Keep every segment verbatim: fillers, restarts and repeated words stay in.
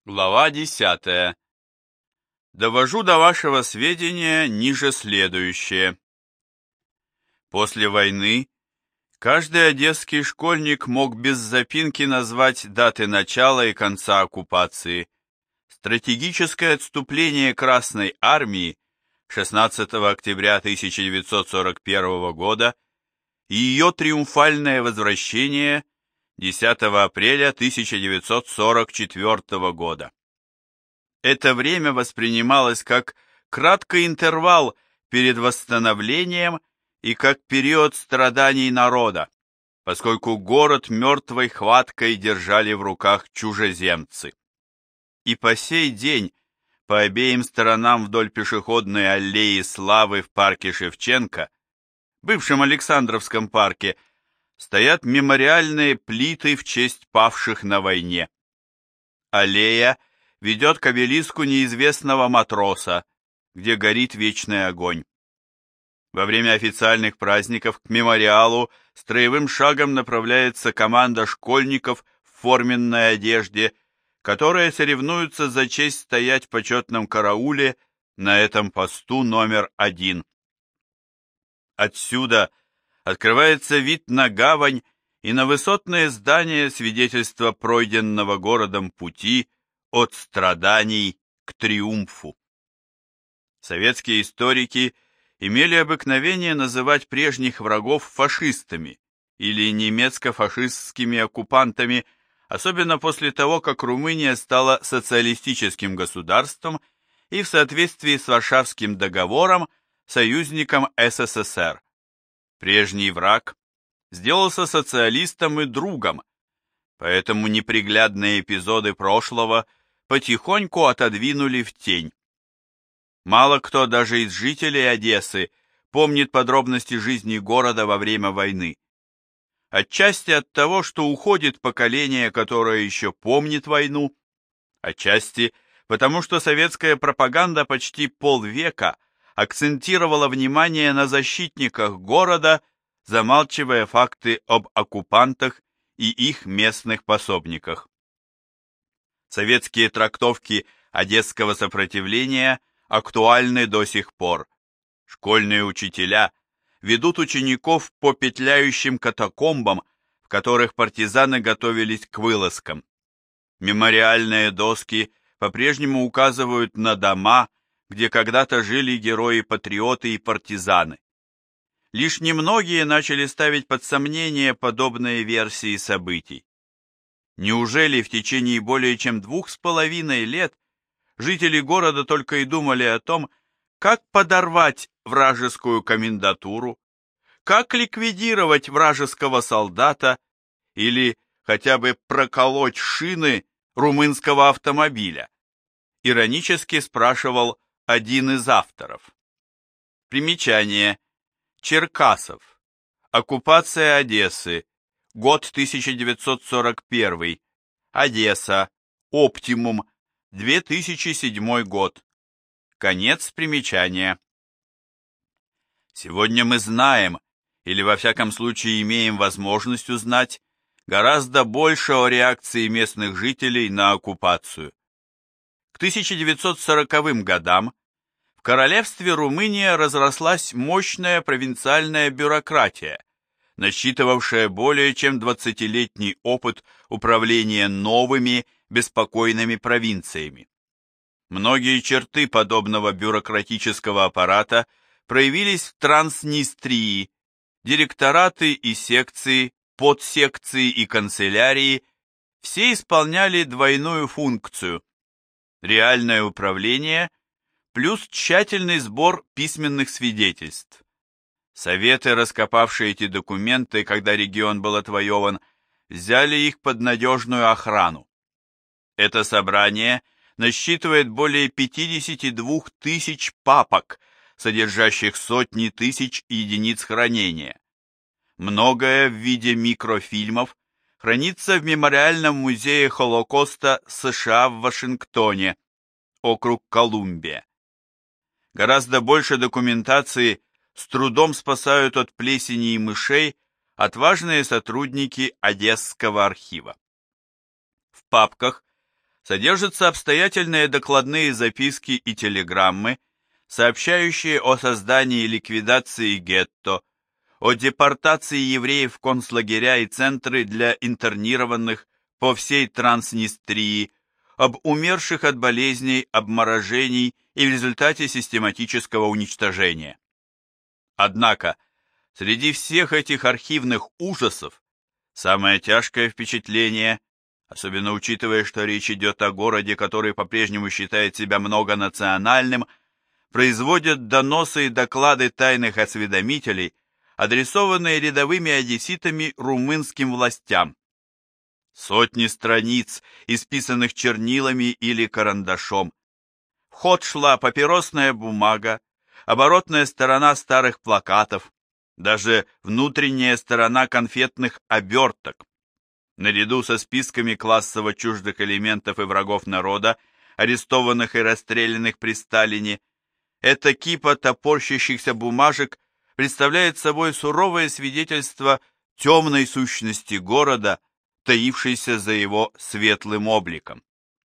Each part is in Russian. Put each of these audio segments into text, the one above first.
Глава десятая. Довожу до вашего сведения ниже следующее. После войны каждый одесский школьник мог без запинки назвать даты начала и конца оккупации. Стратегическое отступление Красной Армии шестнадцатого октября тысяча девятьсот сорок первого года и ее триумфальное возвращение десятого апреля тысяча девятьсот сорок четвертого года. Это время воспринималось как краткий интервал перед восстановлением и как период страданий народа, поскольку город мертвой хваткой держали в руках чужеземцы. И по сей день по обеим сторонам вдоль пешеходной аллеи Славы в парке Шевченко, бывшем Александровском парке, стоят мемориальные плиты в честь павших на войне. Аллея ведет к обелиску неизвестного матроса, где горит вечный огонь. Во время официальных праздников к мемориалу строевым шагом направляется команда школьников в форменной одежде, которые соревнуются за честь стоять в почетном карауле на этом посту номер один. Отсюда открывается вид на гавань и на высотные здания, свидетельства пройденного городом пути от страданий к триумфу. Советские историки имели обыкновение называть прежних врагов фашистами или немецко-фашистскими оккупантами, особенно после того, как Румыния стала социалистическим государством и в соответствии с Варшавским договором союзником СССР. Прежний враг сделался социалистом и другом, поэтому неприглядные эпизоды прошлого потихоньку отодвинули в тень. Мало кто даже из жителей Одессы помнит подробности жизни города во время войны. Отчасти от того, что уходит поколение, которое еще помнит войну, отчасти потому, что советская пропаганда почти полвека акцентировала внимание на защитниках города, замалчивая факты об оккупантах и их местных пособниках. Советские трактовки одесского сопротивления актуальны до сих пор. Школьные учителя ведут учеников по петляющим катакомбам, в которых партизаны готовились к вылазкам. Мемориальные доски по-прежнему указывают на дома, где когда-то жили герои-патриоты и партизаны. Лишь немногие начали ставить под сомнение подобные версии событий. Неужели в течение более чем двух с половиной лет жители города только и думали о том, как подорвать вражескую комендатуру, как ликвидировать вражеского солдата или хотя бы проколоть шины румынского автомобиля? Иронически спрашивал один из авторов. Примечание. Черкасов. Оккупация Одессы. Год тысяча девятьсот сорок первый. Одесса. Оптимум. две тысячи седьмой год. Конец примечания. Сегодня мы знаем, или во всяком случае имеем возможность узнать, гораздо больше о реакции местных жителей на оккупацию. К тысяча девятьсот сороковым годам в королевстве Румыния разрослась мощная провинциальная бюрократия, насчитывавшая более чем двадцатилетний опыт управления новыми беспокойными провинциями. Многие черты подобного бюрократического аппарата проявились в Транснистрии. Директораты и секции, подсекции и канцелярии все исполняли двойную функцию: реальное управление плюс тщательный сбор письменных свидетельств. Советы, раскопавшие эти документы, когда регион был отвоеван, взяли их под надежную охрану. Это собрание насчитывает более пятидесяти двух тысяч папок, содержащих сотни тысяч единиц хранения. Многое в виде микрофильмов хранится в Мемориальном музее Холокоста США в Вашингтоне, округ Колумбия. Гораздо больше документации с трудом спасают от плесени и мышей отважные сотрудники Одесского архива. В папках содержатся обстоятельные докладные записки и телеграммы, сообщающие о создании и ликвидации гетто, о депортации евреев в концлагеря и центры для интернированных по всей Транснистрии, об умерших от болезней, обморожений и в результате систематического уничтожения. Однако, среди всех этих архивных ужасов, самое тяжкое впечатление, особенно учитывая, что речь идет о городе, который по-прежнему считает себя многонациональным, производят доносы и доклады тайных осведомителей, адресованные рядовыми одесситами румынским властям. Сотни страниц, исписанных чернилами или карандашом. В ход шла папиросная бумага, оборотная сторона старых плакатов, даже внутренняя сторона конфетных оберток. Наряду со списками классово чуждых элементов и врагов народа, арестованных и расстрелянных при Сталине, эта кипа топорщащихся бумажек представляет собой суровое свидетельство темной сущности города, таившейся за его светлым обликом.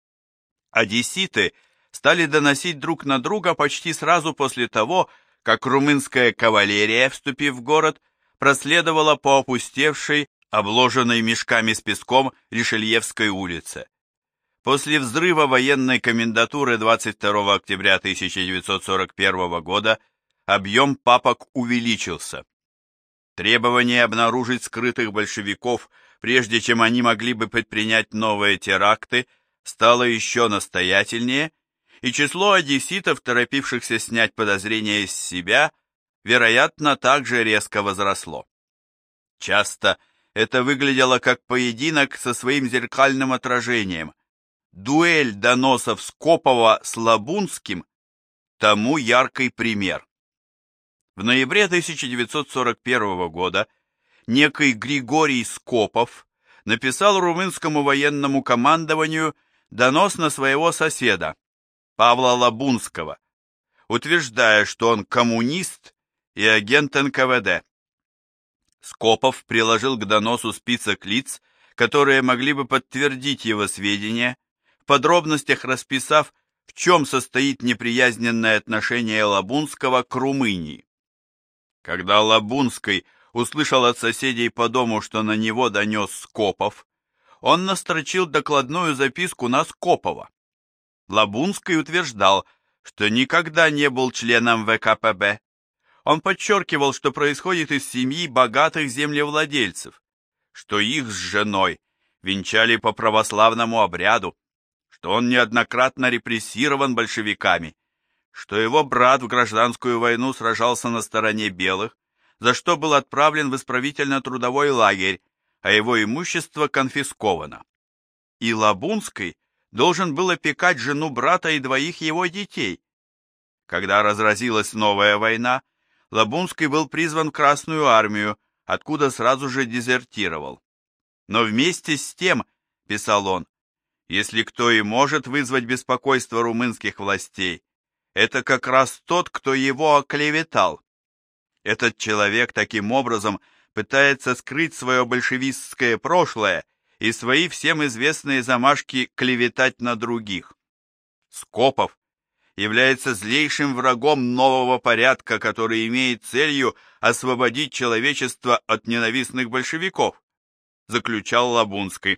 Одесситы стали доносить друг на друга почти сразу после того, как румынская кавалерия, вступив в город, проследовала по опустевшей, обложенной мешками с песком Ришельевской улице. После взрыва военной комендатуры двадцать второго октября тысяча девятьсот сорок первого года объем папок увеличился. Требование обнаружить скрытых большевиков, прежде чем они могли бы предпринять новые теракты, стало еще настоятельнее, и число одесситов, торопившихся снять подозрения с себя, вероятно, также резко возросло. Часто это выглядело как поединок со своим зеркальным отражением. Дуэль доносов Скопова с Лабунским тому яркий пример. В ноябре тысяча девятьсот сорок первого года некий Григорий Скопов написал румынскому военному командованию донос на своего соседа, Павла Лабунского, утверждая, что он коммунист и агент эн ка вэ дэ. Скопов приложил к доносу список лиц, которые могли бы подтвердить его сведения, в подробностях расписав, в чем состоит неприязненное отношение Лабунского к Румынии. Когда Лабунский услышал от соседей по дому, что на него донес Скопов, он настрочил докладную записку на Скопова. Лабунский утверждал, что никогда не был членом вэ ка пэ бэ. Он подчеркивал, что происходит из семьи богатых землевладельцев, что их с женой венчали по православному обряду, что он неоднократно репрессирован большевиками, что его брат в гражданскую войну сражался на стороне белых, за что был отправлен в исправительно-трудовой лагерь, а его имущество конфисковано. И Лабунский должен был опекать жену брата и двоих его детей. Когда разразилась новая война, Лабунский был призван в Красную армию, откуда сразу же дезертировал. Но вместе с тем, писал он, если кто и может вызвать беспокойство румынских властей, это как раз тот, кто его оклеветал. Этот человек таким образом пытается скрыть свое большевистское прошлое и свои всем известные замашки клеветать на других. Скопов является злейшим врагом нового порядка, который имеет целью освободить человечество от ненавистных большевиков, заключал Лабунский.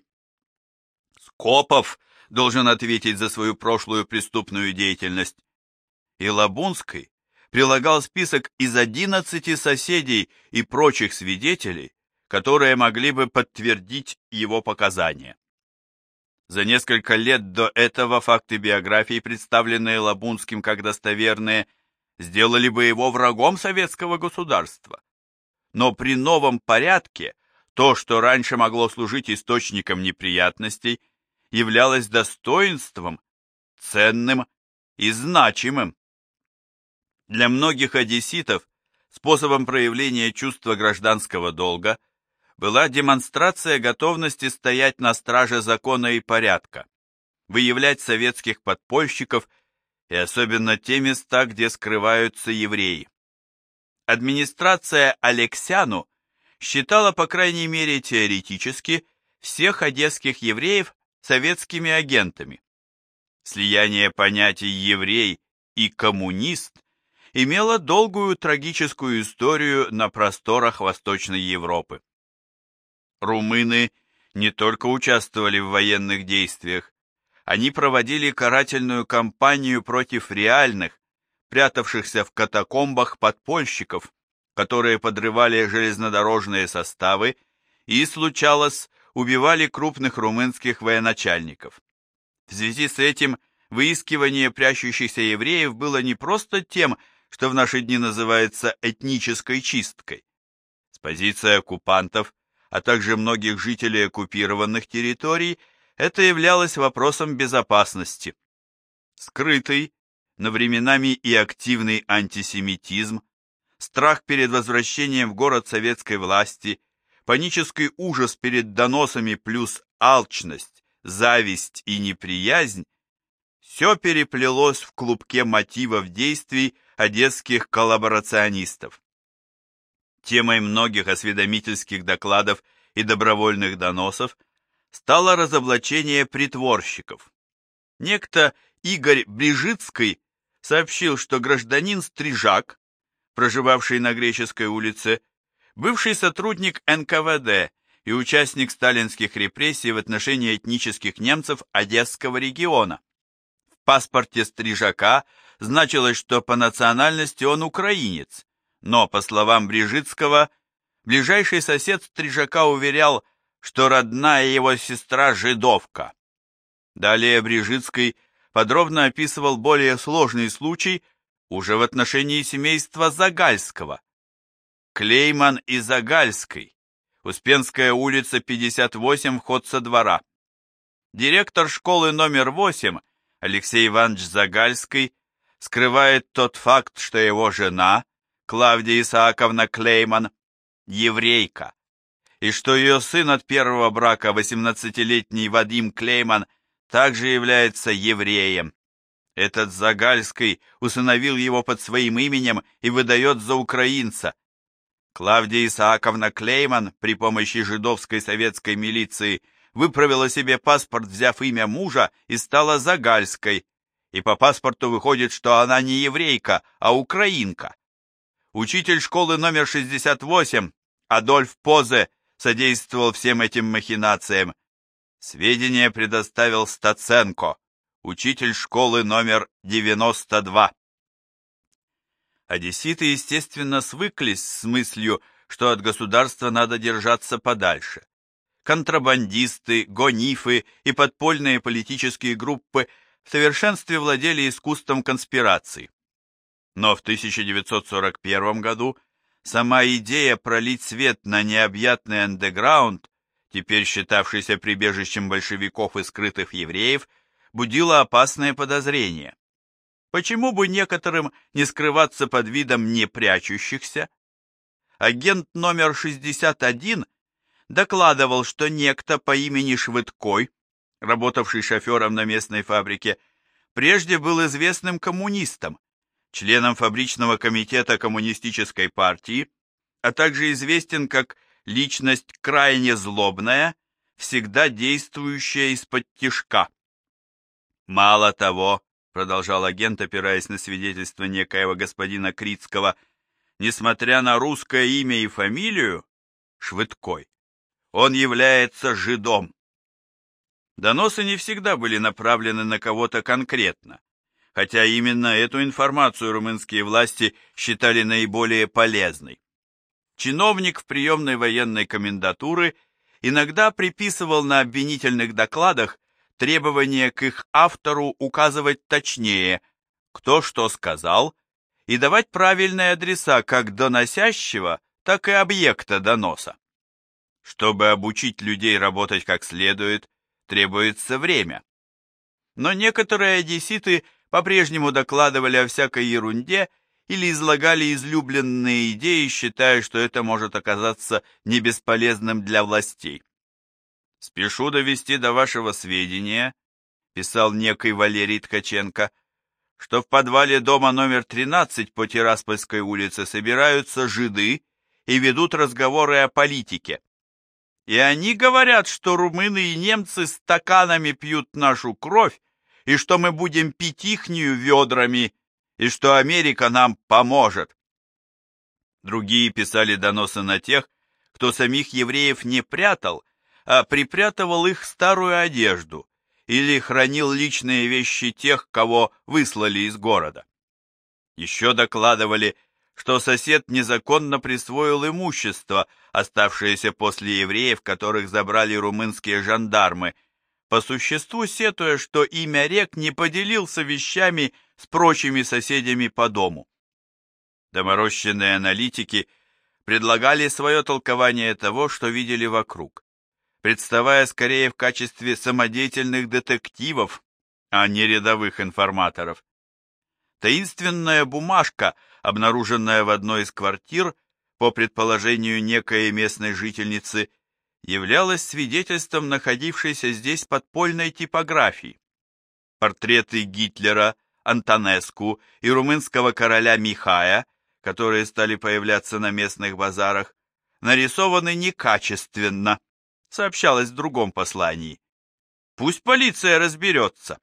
Скопов должен ответить за свою прошлую преступную деятельность. И Лабунский прилагал список из одиннадцати соседей и прочих свидетелей, которые могли бы подтвердить его показания. За несколько лет до этого факты биографии, представленные Лабунским как достоверные, сделали бы его врагом советского государства. Но при новом порядке то, что раньше могло служить источником неприятностей, являлось достоинством, ценным и значимым. Для многих одесситов способом проявления чувства гражданского долга была демонстрация готовности стоять на страже закона и порядка, выявлять советских подпольщиков и особенно те места, где скрываются евреи. Администрация Алексяну считала, по крайней мере теоретически, всех одесских евреев советскими агентами. Слияние понятий «еврей» и «коммунист» имело долгую трагическую историю на просторах Восточной Европы. Румыны не только участвовали в военных действиях, они проводили карательную кампанию против реальных, прятавшихся в катакомбах подпольщиков, которые подрывали железнодорожные составы и, случалось, убивали крупных румынских военачальников. В связи с этим выискивание прячущихся евреев было не просто тем, что в наши дни называется этнической чисткой. С позиции оккупантов, а также многих жителей оккупированных территорий, это являлось вопросом безопасности. Скрытый, но временами и активный антисемитизм, страх перед возвращением в город советской власти, панический ужас перед доносами плюс алчность, зависть и неприязнь – все переплелось в клубке мотивов действий одесских коллаборационистов. Темой многих осведомительских докладов и добровольных доносов стало разоблачение притворщиков. Некто Игорь Брижицкий сообщил, что гражданин Стрижак, проживавший на Греческой улице, бывший сотрудник эн ка вэ дэ и участник сталинских репрессий в отношении этнических немцев Одесского региона. В паспорте Стрижака значилось, что по национальности он украинец, но, по словам Брижицкого, ближайший сосед Стрижака уверял, что родная его сестра жидовка. Далее Брижицкий подробно описывал более сложный случай уже в отношении семейства Загальского. Клейман и Загальский, Успенская улица, пятьдесят восемь, вход со двора. Директор школы номер восемь, Алексей Иванович Загальский, скрывает тот факт, что его жена, Клавдия Исааковна Клейман, еврейка, и что ее сын от первого брака, восемнадцатилетний Вадим Клейман, также является евреем. Этот Загальский усыновил его под своим именем и выдает за украинца. Клавдия Исааковна Клейман при помощи жидовской советской милиции выправила себе паспорт, взяв имя мужа, и стала Загальской, и по паспорту выходит, что она не еврейка, а украинка. Учитель школы номер шестьдесят восемь, Адольф Позе, содействовал всем этим махинациям. Сведения предоставил Стаценко, учитель школы номер девяносто два. Одесситы, естественно, свыклись с мыслью, что от государства надо держаться подальше. Контрабандисты, гонифы и подпольные политические группы в совершенстве владели искусством конспирации. Но в тысяча девятьсот сорок первом году сама идея пролить свет на необъятный андеграунд, теперь считавшийся прибежищем большевиков и скрытых евреев, будила опасное подозрение. Почему бы некоторым не скрываться под видом не прячущихся? Агент номер шестьдесят один докладывал, что некто по имени Швыдкой, работавший шофером на местной фабрике, прежде был известным коммунистом, членом фабричного комитета коммунистической партии, а также известен как личность крайне злобная, всегда действующая из-под тишка. Мало того, продолжал агент, опираясь на свидетельство некоего господина Крицкого, несмотря на русское имя и фамилию, Швыдкой, он является жидом. Доносы не всегда были направлены на кого-то конкретно, хотя именно эту информацию румынские власти считали наиболее полезной. Чиновник в приемной военной комендатуры иногда приписывал на обвинительных докладах требование к их автору указывать точнее, кто что сказал, и давать правильные адреса как доносящего, так и объекта доноса. Чтобы обучить людей работать как следует, требуется время. Но некоторые одесситы по-прежнему докладывали о всякой ерунде или излагали излюбленные идеи, считая, что это может оказаться не бесполезным для властей. «Спешу довести до вашего сведения», — писал некий Валерий Ткаченко, «что в подвале дома номер тринадцать по Тираспольской улице собираются жиды и ведут разговоры о политике. И они говорят, что румыны и немцы стаканами пьют нашу кровь и что мы будем пить ихнюю ведрами, и что Америка нам поможет. Другие писали доносы на тех, кто самих евреев не прятал, а припрятывал их старую одежду или хранил личные вещи тех, кого выслали из города. Еще докладывали, что сосед незаконно присвоил имущество, оставшееся после евреев, которых забрали румынские жандармы, по существу сетуя, что имя рек не поделился вещами с прочими соседями по дому. Доморощенные аналитики предлагали свое толкование того, что видели вокруг, представая скорее в качестве самодеятельных детективов, а не рядовых информаторов. Таинственная бумажка, обнаруженная в одной из квартир, по предположению некой местной жительницы, являлась свидетельством находившейся здесь подпольной типографии. Портреты Гитлера, Антонеску и румынского короля Михая, которые стали появляться на местных базарах, нарисованы некачественно, сообщалось в другом послании. Пусть полиция разберется.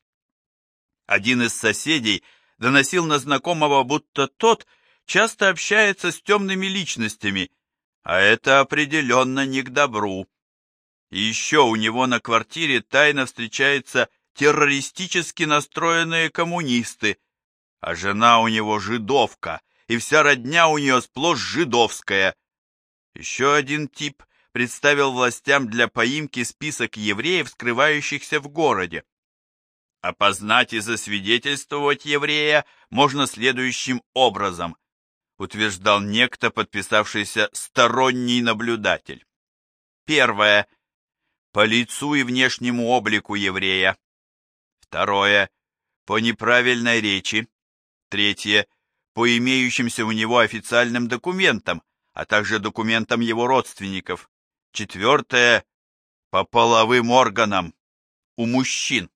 Один из соседей доносил на знакомого, будто тот часто общается с темными личностями, а это определенно не к добру. И еще у него на квартире тайно встречаются террористически настроенные коммунисты, а жена у него жидовка, и вся родня у нее сплошь жидовская. Еще один тип представил властям для поимки список евреев, скрывающихся в городе. Опознать и засвидетельствовать еврея можно следующим образом, утверждал некто, подписавшийся «сторонний наблюдатель». Первое. По лицу и внешнему облику еврея. Второе. По неправильной речи. Третье. По имеющимся у него официальным документам, а также документам его родственников. Четвертое. По половым органам. У мужчин.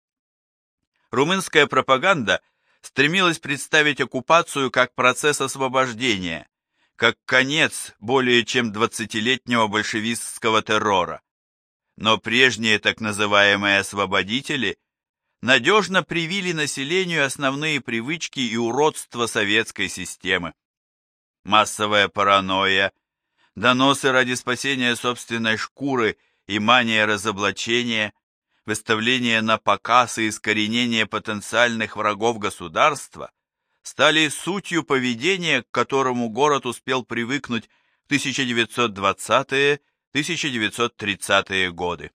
Румынская пропаганда стремилась представить оккупацию как процесс освобождения, как конец более чем двадцатилетнего большевистского террора. Но прежние так называемые освободители надежно привили населению основные привычки и уродства советской системы. Массовая паранойя, доносы ради спасения собственной шкуры и мания разоблачения, выставление на показ и искоренение потенциальных врагов государства стали сутью поведения, к которому город успел привыкнуть в тысяча девятьсот двадцатые — тысяча девятьсот тридцатые годы.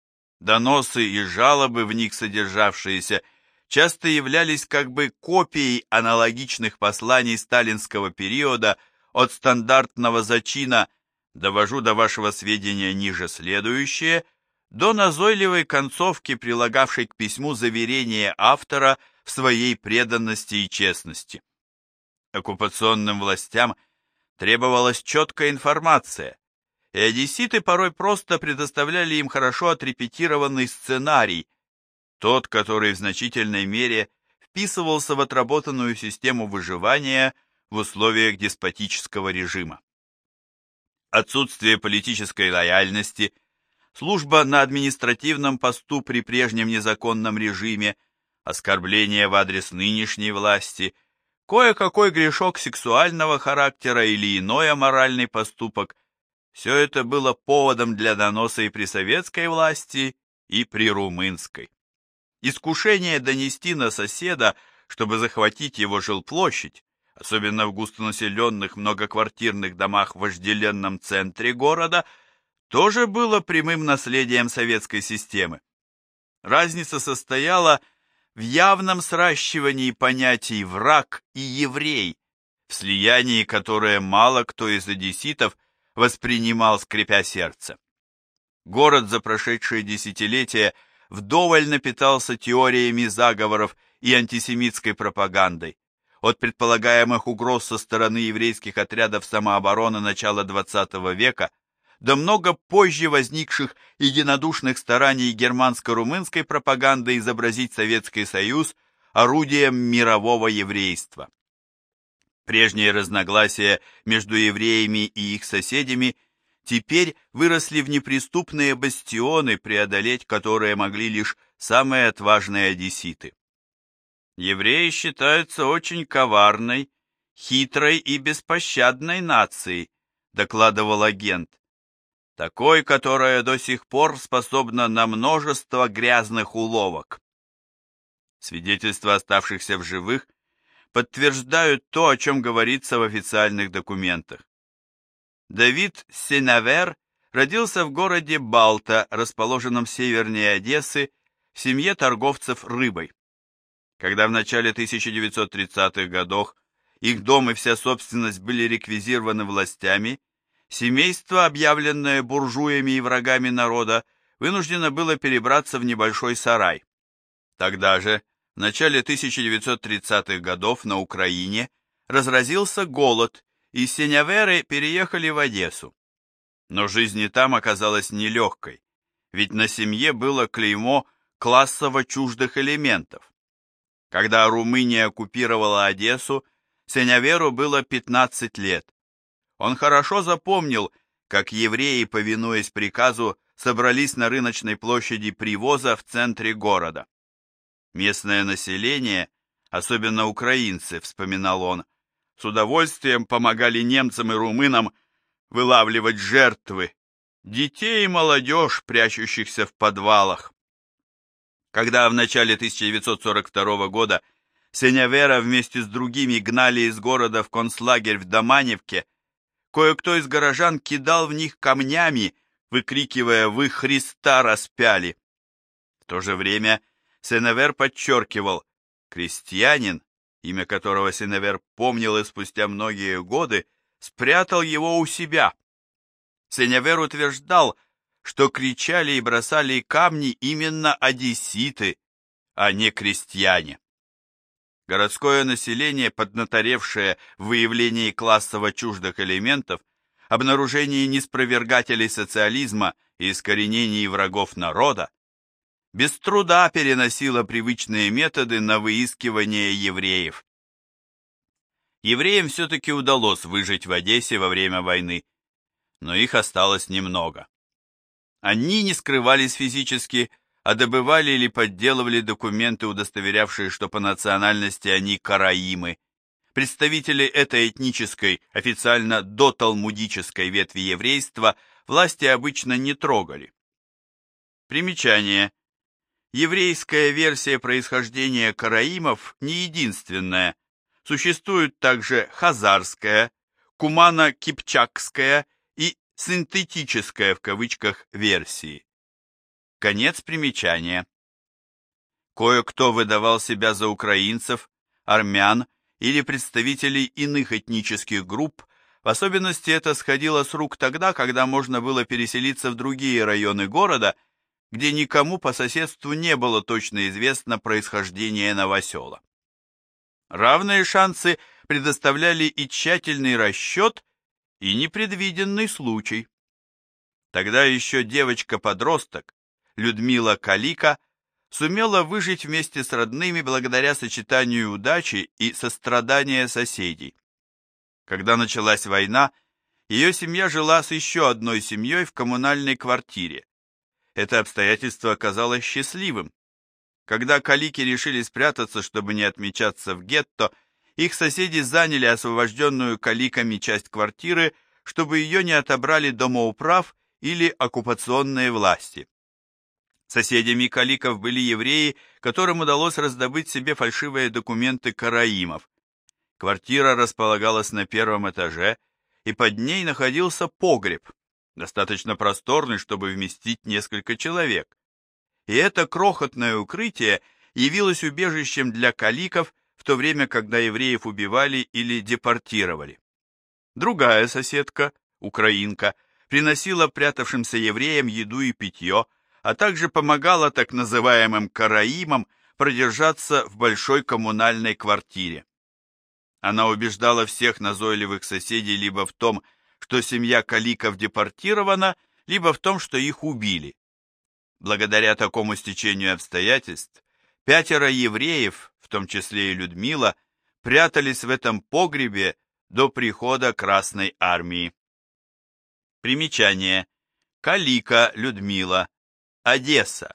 Доносы и жалобы, в них содержавшиеся, часто являлись как бы копией аналогичных посланий сталинского периода от стандартного зачина «довожу до вашего сведения ниже следующее» до назойливой концовки, прилагавшей к письму заверение автора в своей преданности и честности. Оккупационным властям требовалась четкая информация, и одесситы порой просто предоставляли им хорошо отрепетированный сценарий, тот, который в значительной мере вписывался в отработанную систему выживания в условиях деспотического режима. Отсутствие политической лояльности, служба на административном посту при прежнем незаконном режиме, оскорбление в адрес нынешней власти, кое-какой грешок сексуального характера или иной аморальный поступок – все это было поводом для доноса и при советской власти, и при румынской. Искушение донести на соседа, чтобы захватить его жилплощадь, особенно в густонаселенных многоквартирных домах в вожделенном центре города, тоже было прямым наследием советской системы. Разница состояла в явном сращивании понятий «враг» и «еврей», в слиянии, которое мало кто из одесситов воспринимал, скрипя сердце. Город за прошедшие десятилетия вдоволь напитался теориями заговоров и антисемитской пропагандой. От предполагаемых угроз со стороны еврейских отрядов самообороны начала двадцатого века до много позже возникших единодушных стараний германско-румынской пропаганды изобразить Советский Союз орудием мирового еврейства. Прежние разногласия между евреями и их соседями теперь выросли в неприступные бастионы, преодолеть которые могли лишь самые отважные одесситы. Евреи считаются очень коварной, хитрой и беспощадной нацией, докладывал агент, такой, которая до сих пор способна на множество грязных уловок. Свидетельства оставшихся в живых подтверждают то, о чем говорится в официальных документах. Давид Сенавер родился в городе Балта, расположенном севернее Одессы, в семье торговцев рыбой. Когда в начале тысяча девятьсот тридцатых годов их дом и вся собственность были реквизированы властями, семейство, объявленное буржуями и врагами народа, вынуждено было перебраться в небольшой сарай. Тогда же, в начале тысяча девятьсот тридцатых годов на Украине, разразился голод, и сеньяверы переехали в Одессу. Но жизнь и там оказалась нелегкой, ведь на семье было клеймо классово чуждых элементов. Когда Румыния оккупировала Одессу, сеньяверу было пятнадцать лет. Он хорошо запомнил, как евреи, повинуясь приказу, собрались на рыночной площади Привоза в центре города. Местное население, особенно украинцы, вспоминал он, с удовольствием помогали немцам и румынам вылавливать жертвы, детей и молодежь, прячущихся в подвалах. Когда в начале тысяча девятьсот сорок второго года сеньявера вместе с другими гнали из города в концлагерь в Доманевке, кое-кто из горожан кидал в них камнями, выкрикивая «Вы Христа распяли!». В то же время Сенавер подчеркивал, крестьянин, имя которого Сенавер помнил и спустя многие годы, спрятал его у себя. Сенавер утверждал, что кричали и бросали камни именно одесситы, а не крестьяне. Городское население, поднаторевшее в выявлении классово чуждых элементов, обнаружении неспровергателей социализма и искоренении врагов народа, без труда переносило привычные методы на выискивание евреев. Евреям все-таки удалось выжить в Одессе во время войны, но их осталось немного. Они не скрывались физически, а добывали или подделывали документы, удостоверявшие, что по национальности они караимы. Представители этой этнической, официально доталмудической ветви еврейства власти обычно не трогали. Примечание. Еврейская версия происхождения караимов не единственная. Существует также хазарская, кумано-кипчакская и синтетическая в кавычках версии. Конец примечания. Кое-кто выдавал себя за украинцев, армян или представителей иных этнических групп, в особенности это сходило с рук тогда, когда можно было переселиться в другие районы города, где никому по соседству не было точно известно происхождение новосела. Равные шансы предоставляли и тщательный расчет, и непредвиденный случай. Тогда еще девочка-подросток, Людмила Калика, сумела выжить вместе с родными благодаря сочетанию удачи и сострадания соседей. Когда началась война, ее семья жила с еще одной семьей в коммунальной квартире. Это обстоятельство оказалось счастливым. Когда калики решили спрятаться, чтобы не отмечаться в гетто, их соседи заняли освобожденную каликами часть квартиры, чтобы ее не отобрали домоуправ или оккупационные власти. Соседями каликов были евреи, которым удалось раздобыть себе фальшивые документы караимов. Квартира располагалась на первом этаже, и под ней находился погреб, достаточно просторный, чтобы вместить несколько человек. И это крохотное укрытие явилось убежищем для каликов в то время, когда евреев убивали или депортировали. Другая соседка, украинка, приносила прятавшимся евреям еду и питье, а также помогала так называемым караимам продержаться в большой коммунальной квартире. Она убеждала всех назойливых соседей либо в том, что семья каликов депортирована, либо в том, что их убили. Благодаря такому стечению обстоятельств, пятеро евреев, в том числе и Людмила, прятались в этом погребе до прихода Красной Армии. Примечание. Калика Людмила. Одесса.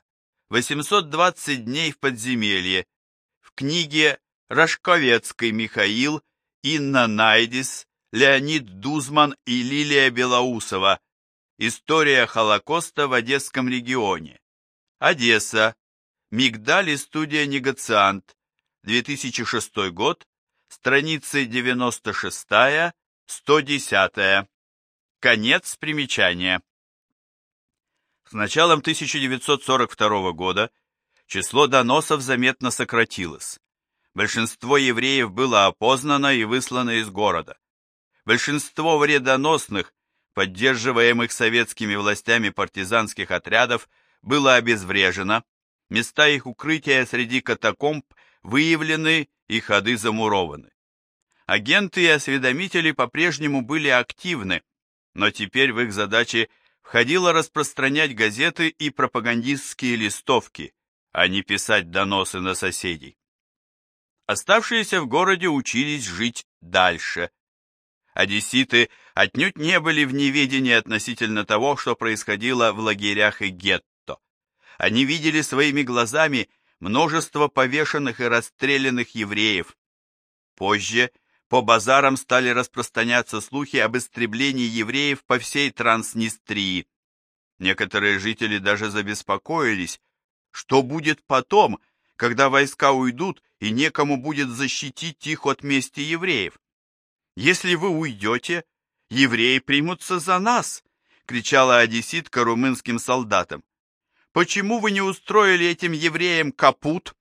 восемьсот двадцать дней в подземелье, в книге Рашковецкий Михаил, Инна Найдис, Леонид Дузман и Лилия Белоусова «История Холокоста в Одесском регионе». Одесса. Мигдаль и студия «Негациант», две тысячи шестой год, страницы девяносто шестая сто десятая. Конец примечания. С началом тысяча девятьсот сорок второго года число доносов заметно сократилось. Большинство евреев было опознано и выслано из города. Большинство вредоносных, поддерживаемых советскими властями партизанских отрядов, было обезврежено, места их укрытия среди катакомб выявлены и ходы замурованы. Агенты и осведомители по-прежнему были активны, но теперь в их задачи входило распространять газеты и пропагандистские листовки, а не писать доносы на соседей. Оставшиеся в городе учились жить дальше. Одесситы отнюдь не были в неведении относительно того, что происходило в лагерях и гетто. Они видели своими глазами множество повешенных и расстрелянных евреев. Позже по базарам стали распространяться слухи об истреблении евреев по всей Транснистрии. Некоторые жители даже забеспокоились, что будет потом, когда войска уйдут и некому будет защитить их от мести евреев. «Если вы уйдете, евреи примутся за нас!» — кричала одесситка румынским солдатам. «Почему вы не устроили этим евреям капут?»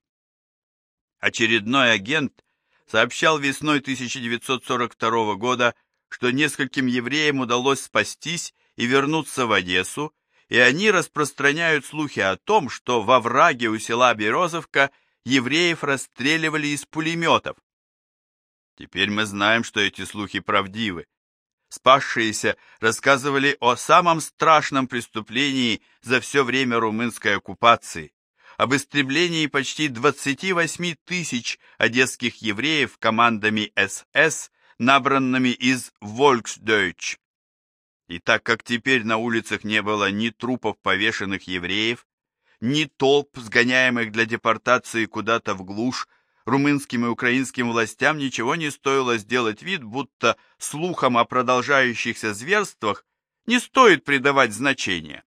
Очередной агент сообщал весной тысяча девятьсот сорок второго года, что нескольким евреям удалось спастись и вернуться в Одессу, и они распространяют слухи о том, что во враге у села Березовка евреев расстреливали из пулеметов. Теперь мы знаем, что эти слухи правдивы. Спасшиеся рассказывали о самом страшном преступлении за все время румынской оккупации, об истреблении почти двадцати восьми тысяч одесских евреев командами эс эс, набранными из Volksdeutsch. И так как теперь на улицах не было ни трупов повешенных евреев, ни толп, сгоняемых для депортации куда-то в глушь, румынским и украинским властям ничего не стоило сделать вид, будто слухам о продолжающихся зверствах не стоит придавать значения.